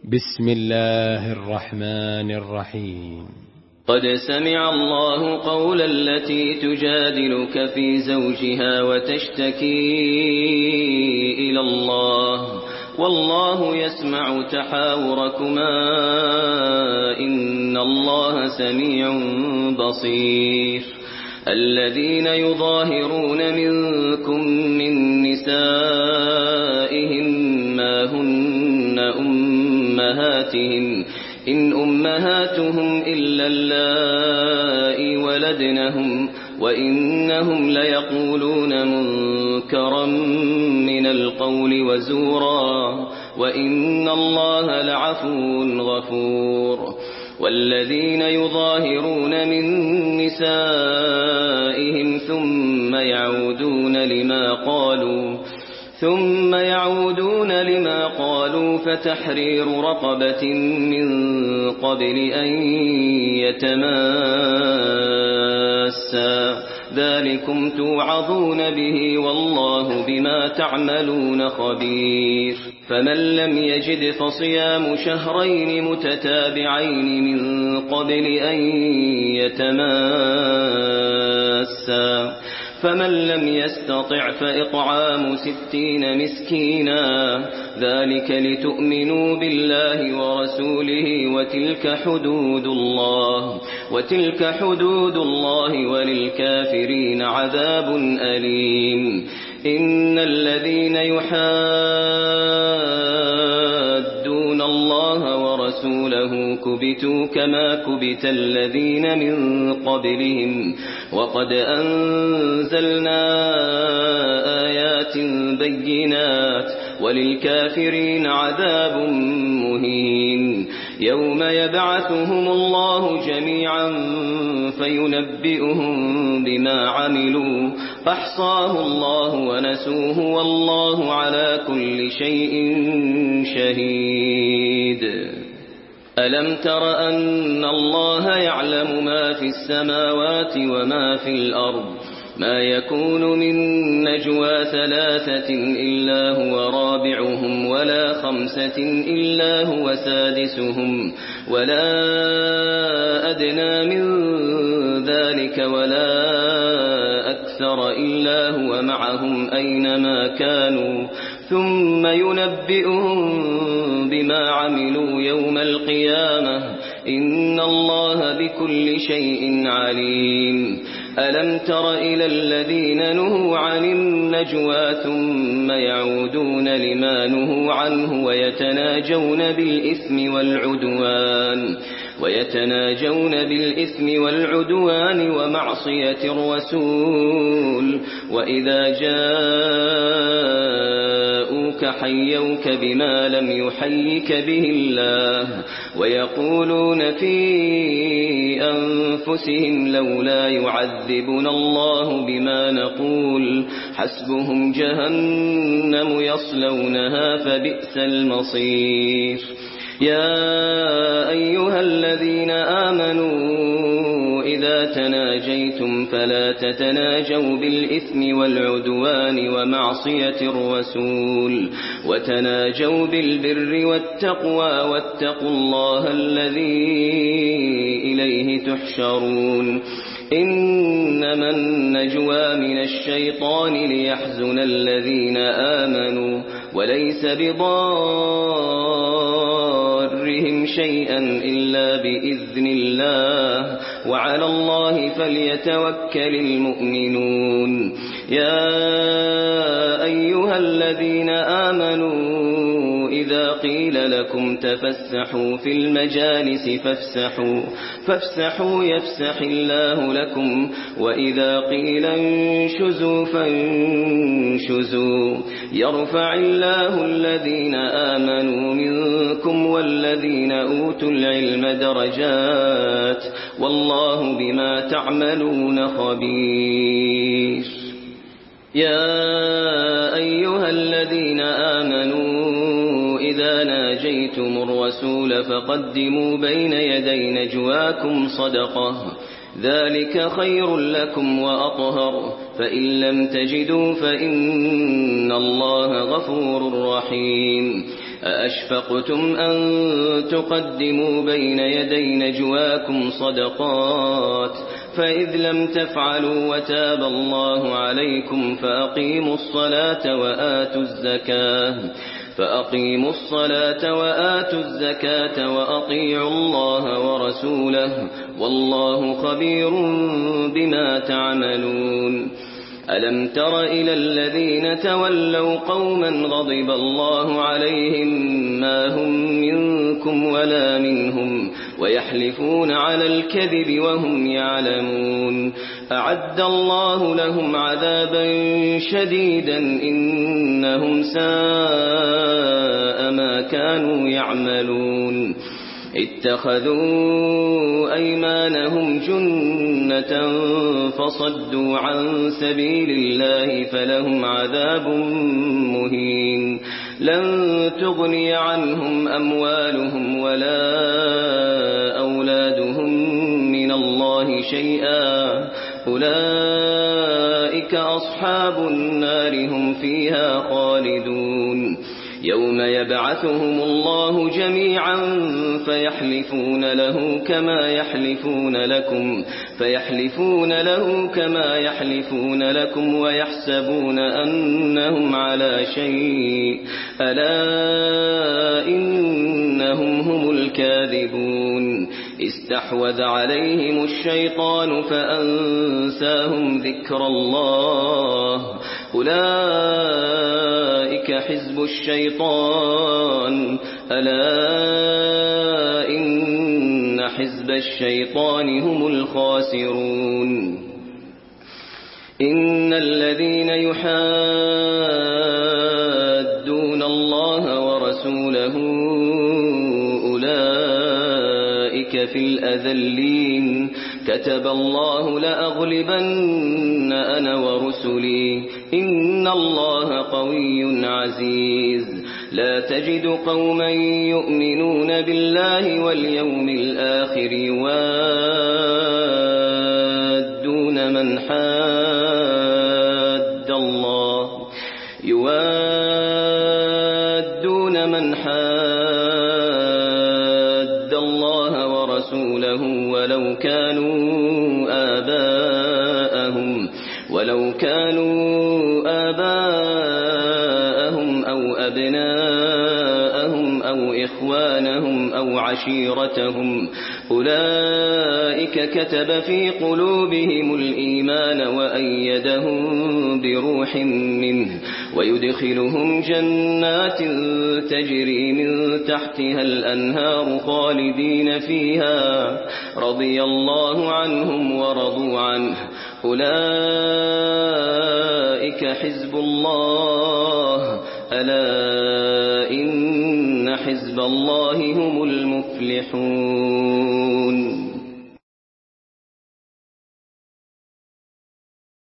بسم الله الرحمن الرحيم. قد سمع الله قول التي تجادلك في زوجها وتشتكي إلى الله والله يسمع تحاوركما إن الله سميع بصير. الذين يظاهرون منكم من نسائهم ما هن أمهاتهم إن أمهاتهم إلا اللائي ولدنهم وإنهم ليقولون منكرا من القول وزورا وإن الله لعفو غفور. والذين يظاهرون من نسائهم ثم يعودون لما قالوا فتحرير رقبة من قبل أن يتماسا ذلكم توعظون به والله بما تعملون خبير. فمن لم يجد فصيام شهرين متتابعين من قبل أن يتماسا فمن لم يستطع فإطعام 60 مسكينا ذلك لتؤمنوا بالله ورسوله وتلك حدود الله وللكافرين عذاب أليم. إن الذين يحادون الله ورسوله كبتوا كما كبت الذين من قبلهم وقد أنزلنا آيات بينات وللكافرين عذاب مهين. يوم يبعثهم الله جميعا فينبئهم بما عملوا أحصاه الله ونسوه والله على كل شيء شهيد. ألم تر أن الله يعلم ما في السماوات وما في الأرض ما يكون من نجوى 3 إلا هو رابعهم ولا 5 إلا هو سادسهم ولا أدنى من ذلك ولا أكثر إلا هو معهم أينما كانوا ثم ينبئهم بما عملوا يوم القيامة إن الله بكل شيء عليم. ألم تر إلى الذين نهوا عن النجوى ثم يعودون لما نهوا عنه ويتناجون بالإثم والعدوان ومعصية الرسول وإذا جاءوك حيوك بما لم يحيك به الله ويقولون في أنفسهم لولا يعذبنا الله بما نقول حسبهم جهنم يصلونها فبئس المصير. يا أيها الذين آمنوا إذا تناجيتم فلا تتناجوا بالإثم والعدوان ومعصية الرسول وتناجوا بالبر والتقوى واتقوا الله الذي إليه تحشرون. إنما النجوى من الشيطان ليحزن الذين آمنوا وليس بضارهم شيئا إلا بإذن الله وعلى الله فليتوكل المؤمنون. يا أيها الذين آمنوا إذا قيل لكم تفسحوا في المجالس فافسحوا يفسح الله لكم وإذا قيل انشزوا فانشزوا يرفع الله الذين آمنوا منكم والذين أوتوا العلم درجات والله بما تعملون خبير. يا أيها الذين آمنوا إذا ناجيتم الرسول فقدموا بين يدي نجواكم صدقة ذلك خير لكم وأطهر فإن لم تجدوا فإن الله غفور رحيم. أأشفقتم أن تقدموا بين يدي نجواكم صدقات فإذ لم تفعلوا وتاب الله عليكم فأقيموا الصلاة وآتوا الزكاة وأطيعوا الله ورسوله والله خبير بما تعملون ألم تر إلى الذين تولوا قوما غضب الله عليهم ما هم منكم ولا منهم ويحلفون على الكذب وهم يعلمون أعد الله لهم عذابا شديدا إنهم ساء ما كانوا يعملون اتخذوا أيمانهم جنة فصدوا عن سبيل الله فلهم عذاب مهين لن تغني عنهم أموالهم ولا أولادهم من الله شيئا أولئك أصحاب النار هم فيها خالدون يوم يبعثهم الله جميعا فيحلفون له كما يحلفون لكم ويحسبون أنهم على شيء ألا إنهم هم الكاذبون استحوذ عليهم الشيطان فأنساهم ذكر الله أولئك حزب الشيطان ألا إن حزب الشيطان هم الخاسرون إن الذين يحادون الله ورسوله أولئك في الأذلين كتب الله لأغلبن أنا ورسلي إن الله قوي عزيز لا تجد قوما يؤمنون بالله واليوم الآخر يوادون من حاد الله ورسوله ولو كانوا آباءهم أو أبناءهم أو إخوانهم أو عشيرتهم أولئك كتب في قلوبهم الإيمان وأيدهم بروح منه ويدخلهم جنات تجري من تحتها الأنهار خالدين فيها رضي الله عنهم ورضوا عنه أولئك حزب الله ألا إن حزب الله هم المفلحون